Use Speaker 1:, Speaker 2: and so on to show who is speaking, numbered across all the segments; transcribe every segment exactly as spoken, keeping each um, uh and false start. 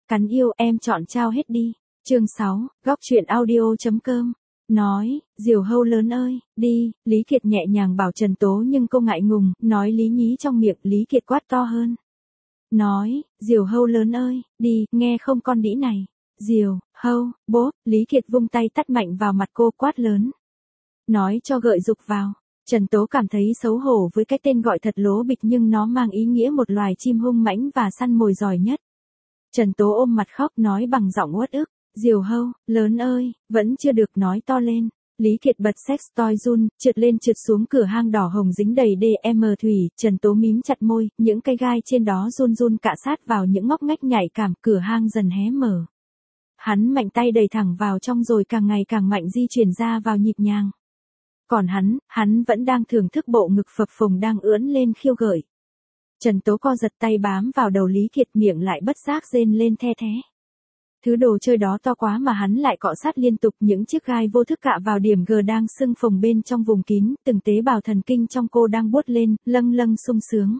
Speaker 1: cắn yêu em chọn trao hết đi. Chương sáu, góc truyện audio chấm com. Nói, Diều Hâu lớn ơi, đi, Lý Kiệt nhẹ nhàng bảo Trần Tố nhưng cô ngại ngùng, nói lý nhí trong miệng, Lý Kiệt quát to hơn. Nói, Diều Hâu lớn ơi, đi, nghe không con đĩ này. Diều, Hâu, bố, Lý Kiệt vung tay tát mạnh vào mặt cô quát lớn. Nói cho gợi dục vào. Trần Tố cảm thấy xấu hổ với cái tên gọi thật lố bịch nhưng nó mang ý nghĩa một loài chim hung mãnh và săn mồi giỏi nhất. Trần Tố ôm mặt khóc nói bằng giọng uất ức. Diều Hâu, lớn ơi, vẫn chưa được nói to lên. Lý Kiệt bật sex toy run, trượt lên trượt xuống cửa hang đỏ hồng dính đầy đê em thủy, Trần Tố mím chặt môi, những cây gai trên đó run run cạ sát vào những ngóc ngách nhạy cảm, cửa hang dần hé mở. Hắn mạnh tay đẩy thẳng vào trong rồi càng ngày càng mạnh di chuyển ra vào nhịp nhàng. Còn hắn, hắn vẫn đang thưởng thức bộ ngực phập phồng đang ưỡn lên khiêu gợi. Trần Tố co giật tay bám vào đầu Lý Kiệt, miệng lại bất giác rên lên the thé. Thứ đồ chơi đó to quá mà hắn lại cọ sát liên tục, những chiếc gai vô thức cạ vào điểm G đang sưng phồng bên trong vùng kín, từng tế bào thần kinh trong cô đang buốt lên, lâng lâng sung sướng.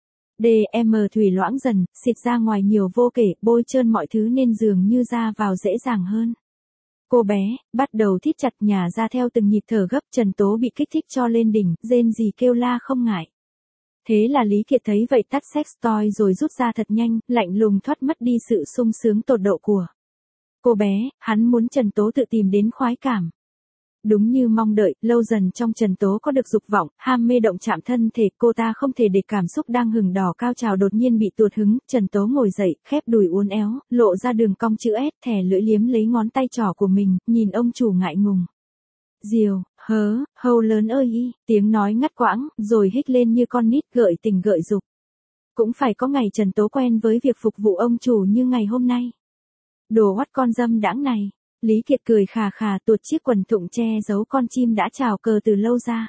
Speaker 1: đê em thủy loãng dần, xịt ra ngoài nhiều vô kể, bôi trơn mọi thứ nên dường như ra vào dễ dàng hơn. Cô bé, bắt đầu thít chặt nhả ra theo từng nhịp thở gấp, Trần Tố bị kích thích cho lên đỉnh, rên gì kêu la không ngại. Thế là Lý Kiệt thấy vậy tắt sex toy rồi rút ra thật nhanh, lạnh lùng thoát mất đi sự sung sướng tột độ của cô bé, hắn muốn Trần Tố tự tìm đến khoái cảm. Đúng như mong đợi, lâu dần trong Trần Tố có được dục vọng, ham mê động chạm thân thể, cô ta không thể để cảm xúc đang hừng đỏ cao trào đột nhiên bị tuột hứng, Trần Tố ngồi dậy, khép đùi uốn éo, lộ ra đường cong chữ S, thè lưỡi liếm lấy ngón tay trỏ của mình, nhìn ông chủ ngại ngùng. Diều, hớ, Hâu lớn ơi y, tiếng nói ngắt quãng, rồi hích lên như con nít gợi tình gợi dục. Cũng phải có ngày Trần Tố quen với việc phục vụ ông chủ như ngày hôm nay. Đồ hoắt con dâm đãng này. Lý Kiệt cười khà khà tuột chiếc quần thụng che giấu con chim đã chào cờ từ lâu ra.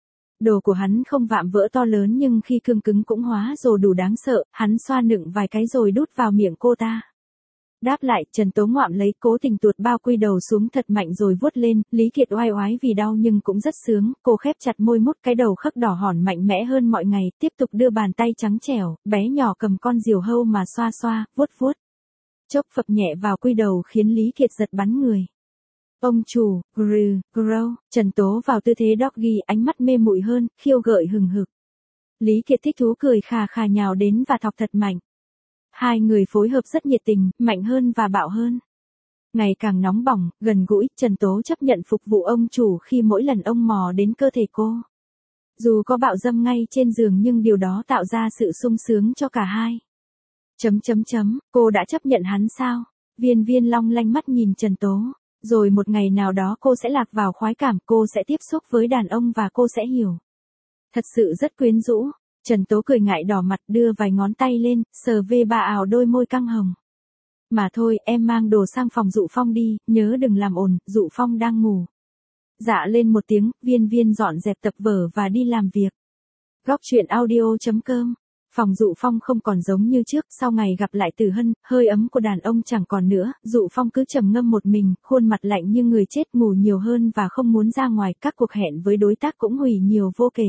Speaker 1: Đồ của hắn không vạm vỡ to lớn nhưng khi cương cứng cũng hóa rồi đủ đáng sợ, hắn xoa nựng vài cái rồi đút vào miệng cô ta. Đáp lại, Trần Tố ngoạm lấy, cố tình tuột bao quy đầu xuống thật mạnh rồi vuốt lên, Lý Kiệt oai oái vì đau nhưng cũng rất sướng, cô khép chặt môi mút cái đầu khắc đỏ hòn mạnh mẽ hơn mọi ngày, tiếp tục đưa bàn tay trắng trẻo, bé nhỏ cầm con diều hâu mà xoa xoa, vuốt vuốt. Chốc phập nhẹ vào quy đầu khiến Lý Kiệt giật bắn người. Ông chủ, grừ, grow, Trần Tố vào tư thế doggy, ánh mắt mê muội hơn, khiêu gợi hừng hực. Lý Kiệt thích thú cười khà khà nhào đến và thọc thật mạnh. Hai người phối hợp rất nhiệt tình, mạnh hơn và bạo hơn. Ngày càng nóng bỏng, gần gũi, Trần Tố chấp nhận phục vụ ông chủ khi mỗi lần ông mò đến cơ thể cô. Dù có bạo dâm ngay trên giường nhưng điều đó tạo ra sự sung sướng cho cả hai. Chấm chấm chấm, cô đã chấp nhận hắn sao? Viên Viên long lanh mắt nhìn Trần Tố. Rồi một ngày nào đó cô sẽ lạc vào khoái cảm, cô sẽ tiếp xúc với đàn ông và cô sẽ hiểu. Thật sự rất quyến rũ. Trần Tố cười ngại đỏ mặt đưa vài ngón tay lên, sờ về bà ảo đôi môi căng hồng. Mà thôi, em mang đồ sang phòng Dụ Phong đi, nhớ đừng làm ồn, Dụ Phong đang ngủ. Dạ lên một tiếng, Viên Viên dọn dẹp tập vở và đi làm việc. Góc truyện audio chấm com. Phòng Dụ Phong không còn giống như trước, sau ngày gặp lại Từ Hân, hơi ấm của đàn ông chẳng còn nữa, Dụ Phong cứ trầm ngâm một mình, khuôn mặt lạnh như người chết, ngủ nhiều hơn và không muốn ra ngoài, các cuộc hẹn với đối tác cũng hủy nhiều vô kể.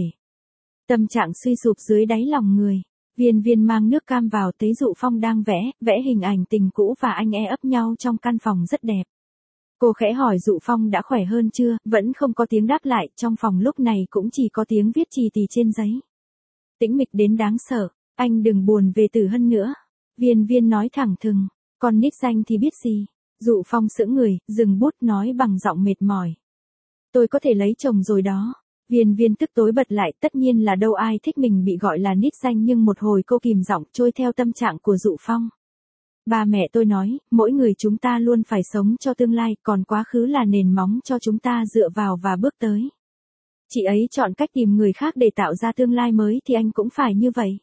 Speaker 1: Tâm trạng suy sụp dưới đáy lòng người. Viên Viên mang nước cam vào, thấy Dụ Phong đang vẽ, vẽ hình ảnh tình cũ và anh e ấp nhau trong căn phòng rất đẹp. Cô khẽ hỏi Dụ Phong đã khỏe hơn chưa, vẫn không có tiếng đáp lại, trong phòng lúc này cũng chỉ có tiếng viết chì tì trên giấy. Tĩnh mịch đến đáng sợ, anh đừng buồn về Tử Hân nữa. Viên Viên nói thẳng thừng, còn nick danh thì biết gì. Dụ Phong sững người, dừng bút nói bằng giọng mệt mỏi. Tôi có thể lấy chồng rồi đó. Viên Viên tức tối bật lại, tất nhiên là đâu ai thích mình bị gọi là nick danh nhưng một hồi cô kìm giọng trôi theo tâm trạng của Dụ Phong. Ba mẹ tôi nói, mỗi người chúng ta luôn phải sống cho tương lai, còn quá khứ là nền móng cho chúng ta dựa vào và bước tới. Chị ấy chọn cách tìm người khác để tạo ra tương lai mới thì anh cũng phải như vậy.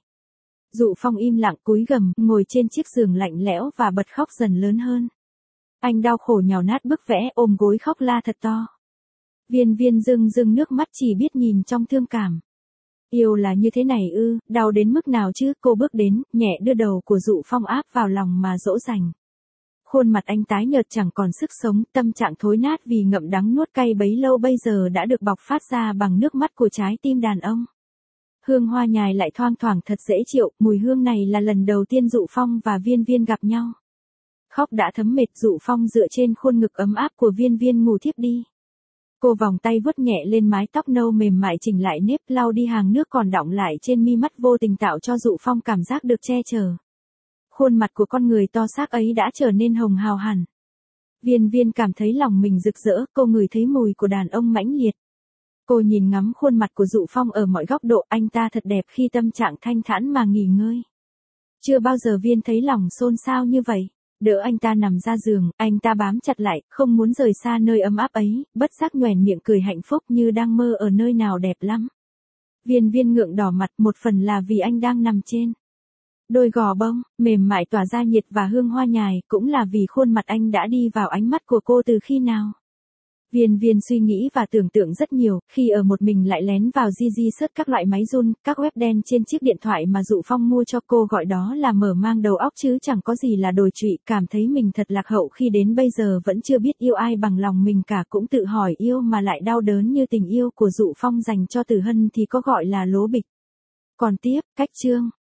Speaker 1: Dụ Phong im lặng cúi gằm, ngồi trên chiếc giường lạnh lẽo và bật khóc dần lớn hơn. Anh đau khổ nhào nát bức vẽ, ôm gối khóc la thật to. Viên Viên rưng rưng nước mắt chỉ biết nhìn trong thương cảm. Yêu là như thế này ư, đau đến mức nào chứ, cô bước đến, nhẹ đưa đầu của Dụ Phong áp vào lòng mà dỗ dành. Khuôn mặt anh tái nhợt chẳng còn sức sống, tâm trạng thối nát vì ngậm đắng nuốt cay bấy lâu bây giờ đã được bộc phát ra bằng nước mắt của trái tim đàn ông. Hương hoa nhài lại thoang thoảng thật dễ chịu, mùi hương này là lần đầu tiên Dụ Phong và Viên Viên gặp nhau. Khóc đã thấm mệt, Dụ Phong dựa trên khuôn ngực ấm áp của Viên Viên ngủ thiếp đi. Cô vòng tay vuốt nhẹ lên mái tóc nâu mềm mại chỉnh lại nếp, lau đi hàng nước còn đọng lại trên mi mắt, vô tình tạo cho Dụ Phong cảm giác được che chở. Khuôn mặt của con người to xác ấy đã trở nên hồng hào hẳn. Viên Viên cảm thấy lòng mình rực rỡ, cô ngửi thấy mùi của đàn ông mãnh liệt. Cô nhìn ngắm khuôn mặt của Dụ Phong ở mọi góc độ, anh ta thật đẹp khi tâm trạng thanh thản mà nghỉ ngơi. Chưa bao giờ Viên thấy lòng xôn xao như vậy. Đỡ anh ta nằm ra giường, anh ta bám chặt lại, không muốn rời xa nơi ấm áp ấy, bất giác nhoẻn miệng cười hạnh phúc như đang mơ ở nơi nào đẹp lắm. Viên Viên ngượng đỏ mặt, một phần là vì anh đang nằm trên đôi gò bông, mềm mại tỏa ra nhiệt và hương hoa nhài, cũng là vì khuôn mặt anh đã đi vào ánh mắt của cô từ khi nào. Viên Viên suy nghĩ và tưởng tượng rất nhiều, khi ở một mình lại lén vào Gigi search các loại máy run, các web đen trên chiếc điện thoại mà Dụ Phong mua cho cô, gọi đó là mở mang đầu óc chứ chẳng có gì là đồi trụy, cảm thấy mình thật lạc hậu khi đến bây giờ vẫn chưa biết yêu ai bằng lòng mình cả, cũng tự hỏi yêu mà lại đau đớn như tình yêu của Dụ Phong dành cho Tử Hân thì có gọi là lố bịch. Còn tiếp, cách chương